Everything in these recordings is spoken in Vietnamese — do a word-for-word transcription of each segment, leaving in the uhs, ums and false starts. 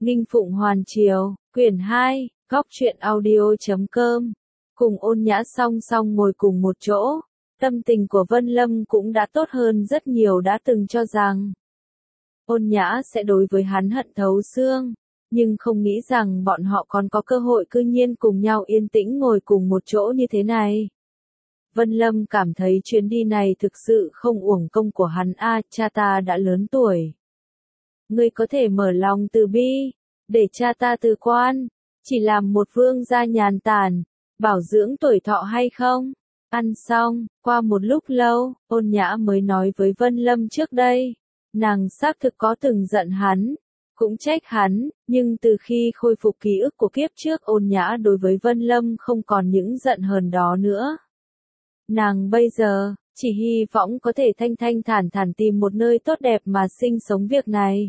Nghinh Phụng Hoàn Triều, quyển hai, góc truyện audio.com. Cùng Ôn Nhã song song ngồi cùng một chỗ, tâm tình của Vân Lâm cũng đã tốt hơn rất nhiều. Đã từng cho rằng Ôn Nhã sẽ đối với hắn hận thấu xương, nhưng không nghĩ rằng bọn họ còn có cơ hội cư nhiên cùng nhau yên tĩnh ngồi cùng một chỗ như thế này. Vân Lâm cảm thấy chuyến đi này thực sự không uổng công của hắn. A, cha ta đã lớn tuổi. Ngươi có thể mở lòng từ bi, để cha ta từ quan, chỉ làm một vương gia nhàn tản, bảo dưỡng tuổi thọ hay không? Ăn xong, qua một lúc lâu, Ôn Nhã mới nói với Vân Lâm trước đây, nàng xác thực có từng giận hắn, cũng trách hắn, nhưng từ khi khôi phục ký ức của kiếp trước, Ôn Nhã đối với Vân Lâm không còn những giận hờn đó nữa. Nàng bây giờ, chỉ hy vọng có thể thanh thanh thản thản tìm một nơi tốt đẹp mà sinh sống. Việc này,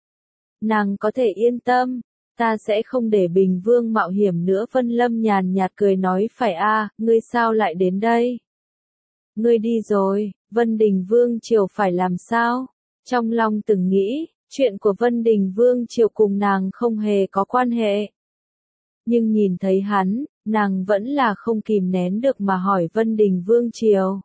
nàng có thể yên tâm, ta sẽ không để Bình Vương mạo hiểm nữa. Vân Lâm nhàn nhạt cười nói, phải a, ngươi sao lại đến đây? Ngươi đi rồi, Vân Đình Vương Triều phải làm sao? Trong lòng từng nghĩ, chuyện của Vân Đình Vương Triều cùng nàng không hề có quan hệ. Nhưng nhìn thấy hắn, nàng vẫn là không kìm nén được mà hỏi Vân Đình Vương Triều.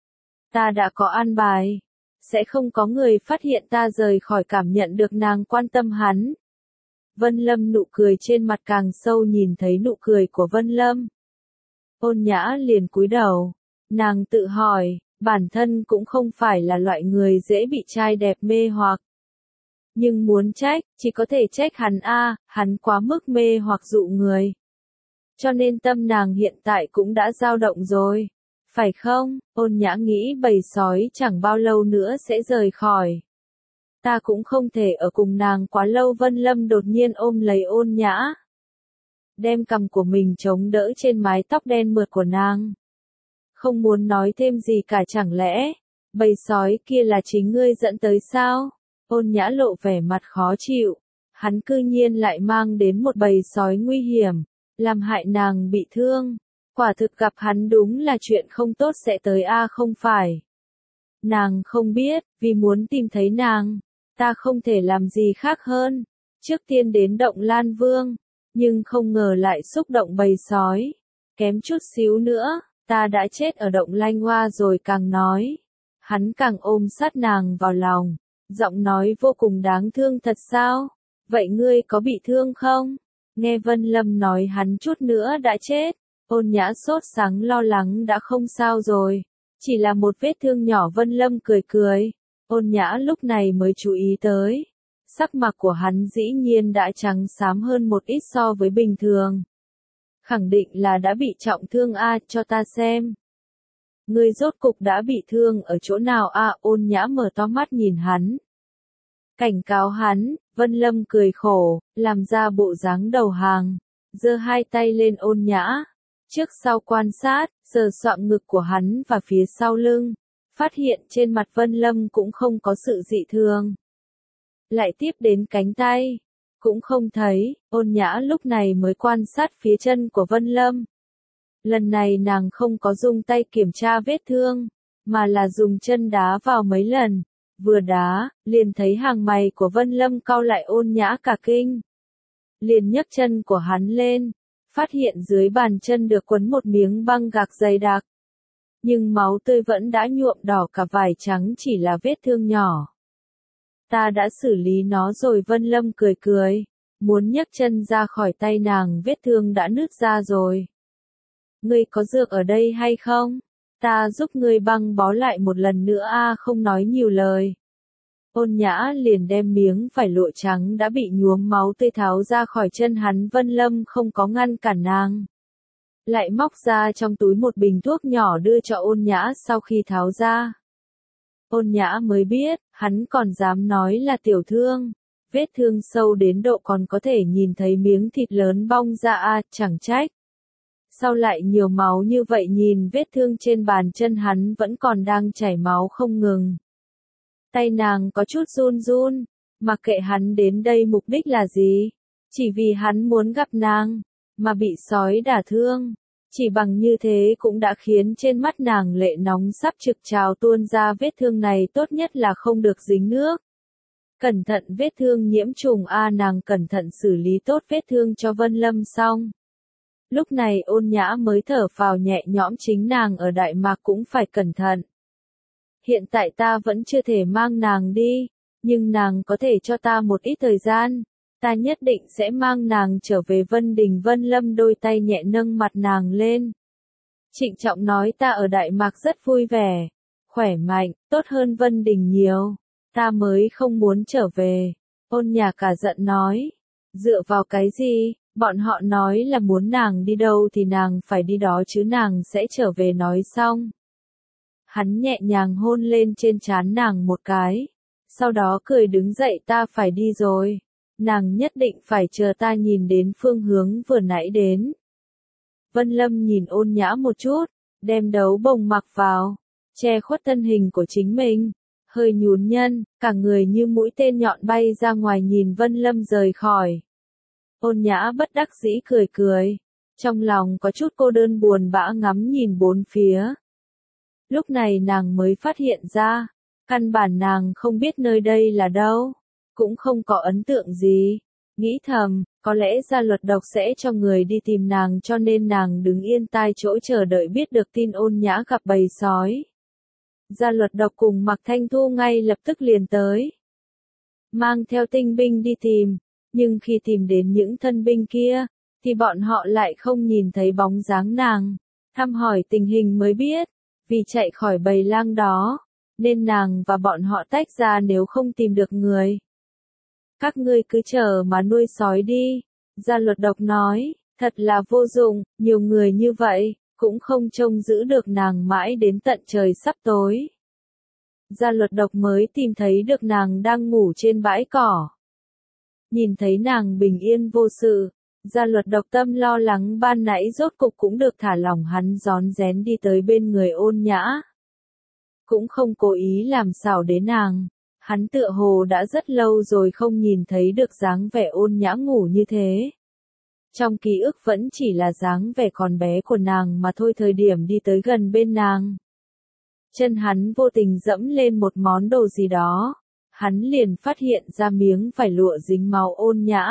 Ta đã có an bài, sẽ không có người phát hiện ta rời khỏi. Cảm nhận được nàng quan tâm hắn, Vân Lâm nụ cười trên mặt càng sâu. Nhìn thấy nụ cười của Vân Lâm, Ôn Nhã liền cúi đầu. Nàng tự hỏi, bản thân cũng không phải là loại người dễ bị trai đẹp mê hoặc. Nhưng muốn trách, chỉ có thể trách hắn a, hắn quá mức mê hoặc dụ người. Cho nên tâm nàng hiện tại cũng đã dao động rồi. Phải không? Ôn Nhã nghĩ bầy sói chẳng bao lâu nữa sẽ rời khỏi. Ta cũng không thể ở cùng nàng quá lâu. Vân Lâm đột nhiên ôm lấy Ôn Nhã, đem cằm của mình chống đỡ trên mái tóc đen mượt của nàng. Không muốn nói thêm gì cả. Chẳng lẽ bầy sói kia là chính ngươi dẫn tới sao? Ôn Nhã lộ vẻ mặt khó chịu. Hắn cư nhiên lại mang đến một bầy sói nguy hiểm, làm hại nàng bị thương. Quả thực gặp hắn đúng là chuyện không tốt sẽ tới a. À, không phải. Nàng không biết, vì muốn tìm thấy nàng, ta không thể làm gì khác hơn. Trước tiên đến động Lan Vương, nhưng không ngờ lại xúc động bầy sói. Kém chút xíu nữa, ta đã chết ở động Lanh Hoa rồi. Càng nói, hắn càng ôm sát nàng vào lòng, giọng nói vô cùng đáng thương. Thật sao? Vậy ngươi có bị thương không? Nghe Vân Lâm nói hắn chút nữa đã chết, Ôn Nhã sốt sắng lo lắng. Đã không sao rồi, chỉ là một vết thương nhỏ. Vân Lâm cười cười. Ôn Nhã lúc này mới chú ý tới, sắc mặt của hắn dĩ nhiên đã trắng xám hơn một ít so với bình thường. Khẳng định là đã bị trọng thương a. À, cho ta xem. Ngươi rốt cục đã bị thương ở chỗ nào a? À, Ôn Nhã mở to mắt nhìn hắn, cảnh cáo hắn. Vân Lâm cười khổ, làm ra bộ dáng đầu hàng, giơ hai tay lên Ôn Nhã, trước sau quan sát, sờ soạng ngực của hắn và phía sau lưng, phát hiện trên mặt Vân Lâm cũng không có sự dị thường. Lại tiếp đến cánh tay, cũng không thấy. Ôn Nhã lúc này mới quan sát phía chân của Vân Lâm. Lần này nàng không có dùng tay kiểm tra vết thương, mà là dùng chân đá vào mấy lần. Vừa đá, liền thấy hàng mày của Vân Lâm cau lại. Ôn Nhã cả kinh, liền nhấc chân của hắn lên, phát hiện dưới bàn chân được quấn một miếng băng gạc dày đặc. Nhưng máu tươi vẫn đã nhuộm đỏ cả vải trắng, chỉ là vết thương nhỏ. Ta đã xử lý nó rồi. Vân Lâm cười cười, muốn nhấc chân ra khỏi tay nàng. Vết thương đã nứt ra rồi. Ngươi có dược ở đây hay không? Ta giúp ngươi băng bó lại một lần nữa a. À, không nói nhiều lời, Ôn Nhã liền đem miếng vải lụa trắng đã bị nhuốm máu tươi tháo ra khỏi chân hắn. Vân Lâm không có ngăn cản nàng, lại móc ra trong túi một bình thuốc nhỏ đưa cho Ôn Nhã. Sau khi tháo ra, Ôn Nhã mới biết, hắn còn dám nói là tiểu thương. Vết thương sâu đến độ còn có thể nhìn thấy miếng thịt lớn bong ra a. À, chẳng trách sao lại nhiều máu như vậy. Nhìn vết thương trên bàn chân hắn vẫn còn đang chảy máu không ngừng. Tay nàng có chút run run, mặc kệ hắn đến đây mục đích là gì, chỉ vì hắn muốn gặp nàng, mà bị sói đả thương. Chỉ bằng như thế cũng đã khiến trên mắt nàng lệ nóng sắp trực trào tuôn ra. Vết thương này tốt nhất là không được dính nước. Cẩn thận vết thương nhiễm trùng a nàng cẩn thận xử lý tốt vết thương cho Vân Lâm xong. Lúc này Ôn Nhã mới thở phào nhẹ nhõm, chính nàng ở Đại Mạc cũng phải cẩn thận. Hiện tại ta vẫn chưa thể mang nàng đi, nhưng nàng có thể cho ta một ít thời gian, ta nhất định sẽ mang nàng trở về Vân Đình. Vân Lâm đôi tay nhẹ nâng mặt nàng lên. Trịnh trọng nói, ta ở Đại Mạc rất vui vẻ, khỏe mạnh, tốt hơn Vân Đình nhiều, ta mới không muốn trở về. Ôn Nhã cả giận nói, dựa vào cái gì, bọn họ nói là muốn nàng đi đâu thì nàng phải đi đó chứ, nàng sẽ trở về. Nói xong, hắn nhẹ nhàng hôn lên trên trán nàng một cái, sau đó cười đứng dậy, ta phải đi rồi, nàng nhất định phải chờ ta nhìn đến phương hướng vừa nãy đến. Vân Lâm nhìn Ôn Nhã một chút, đem đấu bồng mặc vào, che khuất thân hình của chính mình, hơi nhún nhân, cả người như mũi tên nhọn bay ra ngoài, nhìn Vân Lâm rời khỏi. Ôn Nhã bất đắc dĩ cười cười, trong lòng có chút cô đơn buồn bã ngắm nhìn bốn phía. Lúc này nàng mới phát hiện ra, căn bản nàng không biết nơi đây là đâu, cũng không có ấn tượng gì. Nghĩ thầm, có lẽ Gia Luật Độc sẽ cho người đi tìm nàng, cho nên nàng đứng yên tai chỗ chờ đợi biết được tin Ôn Nhã gặp bầy sói. Gia Luật Độc cùng Mạc Thanh Thu ngay lập tức liền tới, mang theo tinh binh đi tìm, nhưng khi tìm đến những thân binh kia, thì bọn họ lại không nhìn thấy bóng dáng nàng. Thăm hỏi tình hình mới biết, vì chạy khỏi bầy lang đó, nên nàng và bọn họ tách ra nếu không tìm được người. Các ngươi cứ chờ mà nuôi sói đi, Gia Luật Độc nói, thật là vô dụng, nhiều người như vậy, cũng không trông giữ được nàng mãi đến tận trời sắp tối. Gia Luật Độc mới tìm thấy được nàng đang ngủ trên bãi cỏ. Nhìn thấy nàng bình yên vô sự, Gia Luật Độc tâm lo lắng ban nãy rốt cục cũng được thả lỏng, hắn rón rén đi tới bên người Ôn Nhã. Cũng không cố ý làm xảo đến nàng, hắn tựa hồ đã rất lâu rồi không nhìn thấy được dáng vẻ Ôn Nhã ngủ như thế. Trong ký ức vẫn chỉ là dáng vẻ còn bé của nàng mà thôi. Thời điểm đi tới gần bên nàng, chân hắn vô tình dẫm lên một món đồ gì đó, hắn liền phát hiện ra miếng vải lụa dính máu. Ôn Nhã,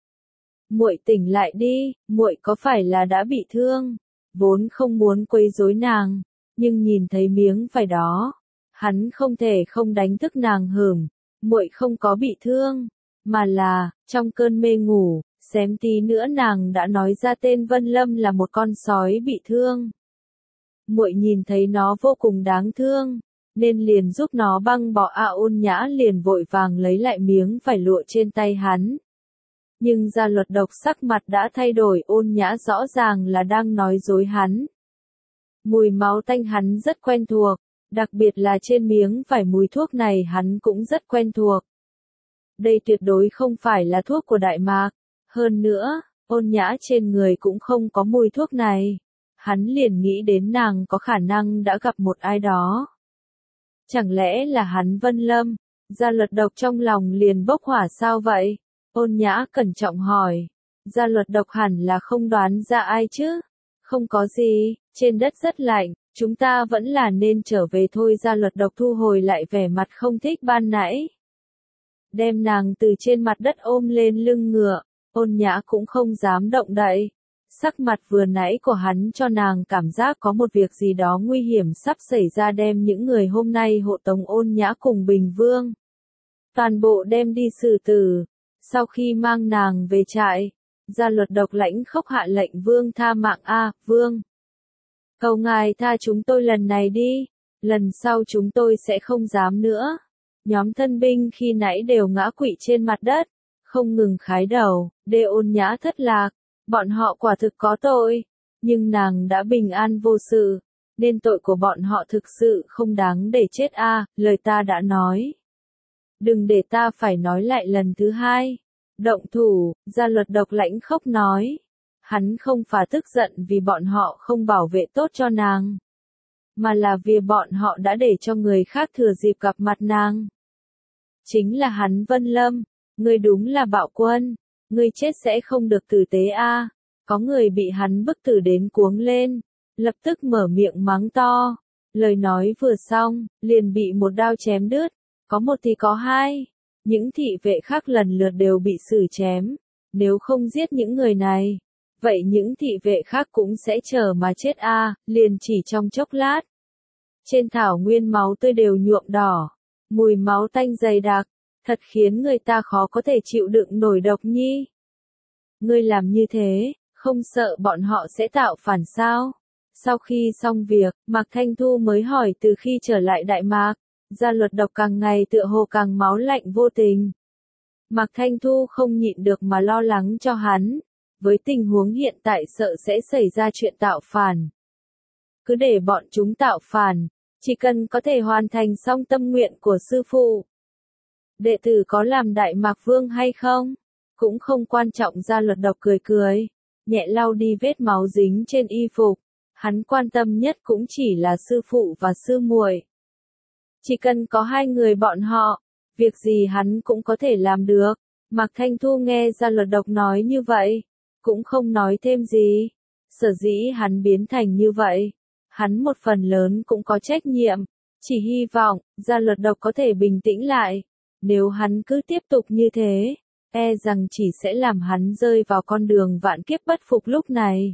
muội tỉnh lại đi, muội có phải là đã bị thương? Vốn không muốn quấy rối nàng, nhưng nhìn thấy miếng vải đó, hắn không thể không đánh thức nàng. Hửm, muội không có bị thương, mà là trong cơn mê ngủ, xém tí nữa nàng đã nói ra tên Vân Lâm là một con sói bị thương. Muội nhìn thấy nó vô cùng đáng thương, nên liền giúp nó băng bó. A Ôn Nhã liền vội vàng lấy lại miếng vải lụa trên tay hắn. Nhưng Gia Luật Độc sắc mặt đã thay đổi, Ôn Nhã rõ ràng là đang nói dối hắn. Mùi máu tanh hắn rất quen thuộc, đặc biệt là trên miếng vải, mùi thuốc này hắn cũng rất quen thuộc. Đây tuyệt đối không phải là thuốc của Đại Mạc, hơn nữa, Ôn Nhã trên người cũng không có mùi thuốc này. Hắn liền nghĩ đến nàng có khả năng đã gặp một ai đó. Chẳng lẽ là hắn Vân Lâm? Gia Luật Độc trong lòng liền bốc hỏa. Sao vậy? Ôn Nhã cẩn trọng hỏi. Gia Luật Độc hẳn là không đoán ra ai chứ? Không có gì, trên đất rất lạnh, chúng ta vẫn là nên trở về thôi. Gia Luật Độc thu hồi lại vẻ mặt không thích ban nãy, đem nàng từ trên mặt đất ôm lên lưng ngựa. Ôn Nhã cũng không dám động đậy. Sắc mặt vừa nãy của hắn cho nàng cảm giác có một việc gì đó nguy hiểm sắp xảy ra, đem những người hôm nay hộ tống Ôn Nhã cùng Bình Vương toàn bộ đem đi xử tử. Sau khi mang nàng về trại, Gia Luật Độc lãnh khốc hạ lệnh, vương tha mạng. A, vương, cầu ngài tha chúng tôi lần này đi, lần sau chúng tôi sẽ không dám nữa. Nhóm thân binh khi nãy đều ngã quỵ trên mặt đất, không ngừng khái đầu, để Ôn Nhã thất lạc. Bọn họ quả thực có tội, nhưng nàng đã bình an vô sự, nên tội của bọn họ thực sự không đáng để chết. A, à, lời ta đã nói, đừng để ta phải nói lại lần thứ hai. Động thủ, Gia Luật Độc lãnh khốc nói. Hắn không phải tức giận vì bọn họ không bảo vệ tốt cho nàng, mà là vì bọn họ đã để cho người khác thừa dịp gặp mặt nàng. Chính là hắn Vân Lâm, ngươi đúng là bạo quân, ngươi chết sẽ không được tử tế. A, à, có người bị hắn bức tử đến cuống lên, lập tức mở miệng mắng to. Lời nói vừa xong, liền bị một đao chém đứt, có một thì có hai. những thị vệ khác lần lượt đều bị xử chém. Nếu không giết những người này, vậy những thị vệ khác cũng sẽ chờ mà chết a, à, liền chỉ trong chốc lát. Trên thảo nguyên máu tươi đều nhuộm đỏ, mùi máu tanh dày đặc, thật khiến người ta khó có thể chịu đựng nổi độc nhi. Ngươi làm như thế, không sợ bọn họ sẽ tạo phản sao? Sau khi xong việc, Mạc Thanh Thu mới hỏi từ khi trở lại Đại Mạc, Gia Luật Độc càng ngày tựa hồ càng máu lạnh vô tình. Mạc Thanh Thu không nhịn được mà lo lắng cho hắn, với tình huống hiện tại sợ sẽ xảy ra chuyện tạo phản. Cứ để bọn chúng tạo phản, chỉ cần có thể hoàn thành xong tâm nguyện của sư phụ. Đệ tử có làm Đại Mạc Vương hay không? Cũng không quan trọng. Gia Luật Độc cười cười, nhẹ lau đi vết máu dính trên y phục. Hắn quan tâm nhất cũng chỉ là sư phụ và sư muội. Chỉ cần có hai người bọn họ, việc gì hắn cũng có thể làm được. Mạc Thanh Thu nghe Gia Luật Độc nói như vậy, cũng không nói thêm gì. Sở dĩ hắn biến thành như vậy, hắn một phần lớn cũng có trách nhiệm. Chỉ hy vọng, Gia Luật Độc có thể bình tĩnh lại. Nếu hắn cứ tiếp tục như thế, e rằng chỉ sẽ làm hắn rơi vào con đường vạn kiếp bất phục lúc này.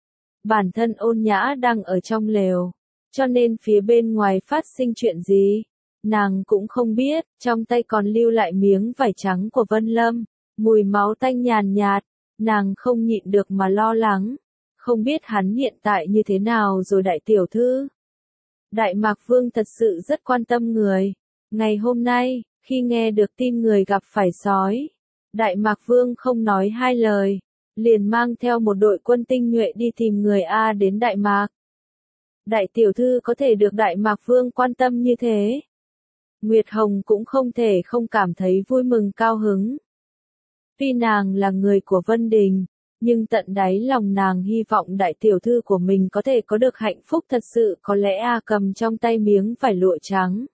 Bản thân Ôn Nhã đang ở trong lều, cho nên phía bên ngoài phát sinh chuyện gì, nàng cũng không biết. Trong tay còn lưu lại miếng vải trắng của Vân Lâm, mùi máu tanh nhàn nhạt, nàng không nhịn được mà lo lắng. Không biết hắn hiện tại như thế nào rồi đại tiểu thư. Đại Mạc Vương thật sự rất quan tâm người. Ngày hôm nay, khi nghe được tin người gặp phải sói, Đại Mạc Vương không nói hai lời, liền mang theo một đội quân tinh nhuệ đi tìm người A đến Đại Mạc. Đại tiểu thư có thể được Đại Mạc Vương quan tâm như thế, Nguyệt Hồng cũng không thể không cảm thấy vui mừng cao hứng. Tuy nàng là người của Vân Đình, nhưng tận đáy lòng nàng hy vọng đại tiểu thư của mình có thể có được hạnh phúc thật sự. Có lẽ A cầm trong tay miếng vải lụa trắng.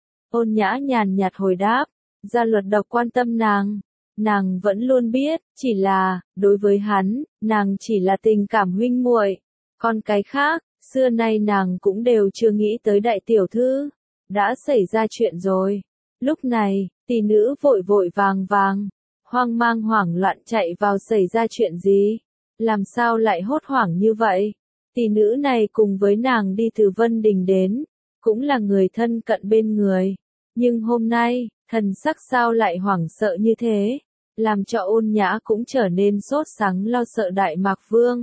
Ôn Nhã nhàn nhạt hồi đáp, Gia Luật Độc quan tâm nàng. Nàng vẫn luôn biết, chỉ là, đối với hắn, nàng chỉ là tình cảm huynh muội. Còn cái khác, xưa nay nàng cũng đều chưa nghĩ tới đại tiểu thư. Đã xảy ra chuyện rồi. Lúc này, tỷ nữ vội vội vàng vàng, hoang mang hoảng loạn chạy vào. Xảy ra chuyện gì? Làm sao lại hốt hoảng như vậy? Tỷ nữ này cùng với nàng đi từ Vân Đình đến, cũng là người thân cận bên người. Nhưng hôm nay, thần sắc sao lại hoảng sợ như thế? Làm cho Ôn Nhã cũng trở nên sốt sắng lo sợ Đại Mạc Vương.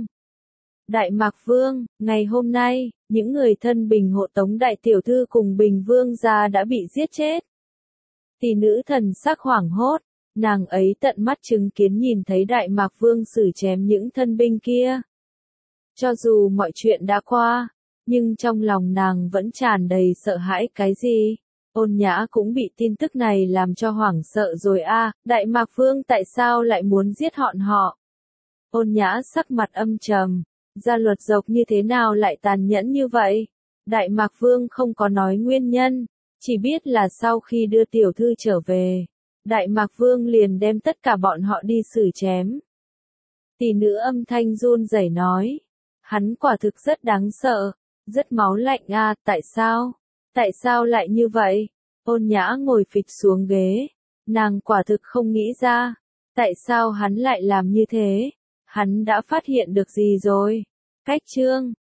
Đại Mạc Vương, ngày hôm nay, những người thân Bình hộ tống đại tiểu thư cùng Bình Vương gia đã bị giết chết. Tỷ nữ thần sắc hoảng hốt, nàng ấy tận mắt chứng kiến nhìn thấy Đại Mạc Vương xử chém những thân binh kia. Cho dù mọi chuyện đã qua, nhưng trong lòng nàng vẫn tràn đầy sợ hãi. Cái gì? Ôn Nhã cũng bị tin tức này làm cho hoảng sợ rồi a, à, Đại Mạc Vương tại sao lại muốn giết bọn họ? Ôn Nhã sắc mặt âm trầm, Gia Luật Độc như thế nào lại tàn nhẫn như vậy? Đại Mạc Vương không có nói nguyên nhân, chỉ biết là sau khi đưa tiểu thư trở về, Đại Mạc Vương liền đem tất cả bọn họ đi xử chém. Tỷ nữ âm thanh run rẩy nói, hắn quả thực rất đáng sợ, rất máu lạnh a, à, tại sao? Tại sao lại như vậy? Ôn Nhã ngồi phịch xuống ghế, nàng quả thực không nghĩ ra, tại sao hắn lại làm như thế? Hắn đã phát hiện được gì rồi? Cách chương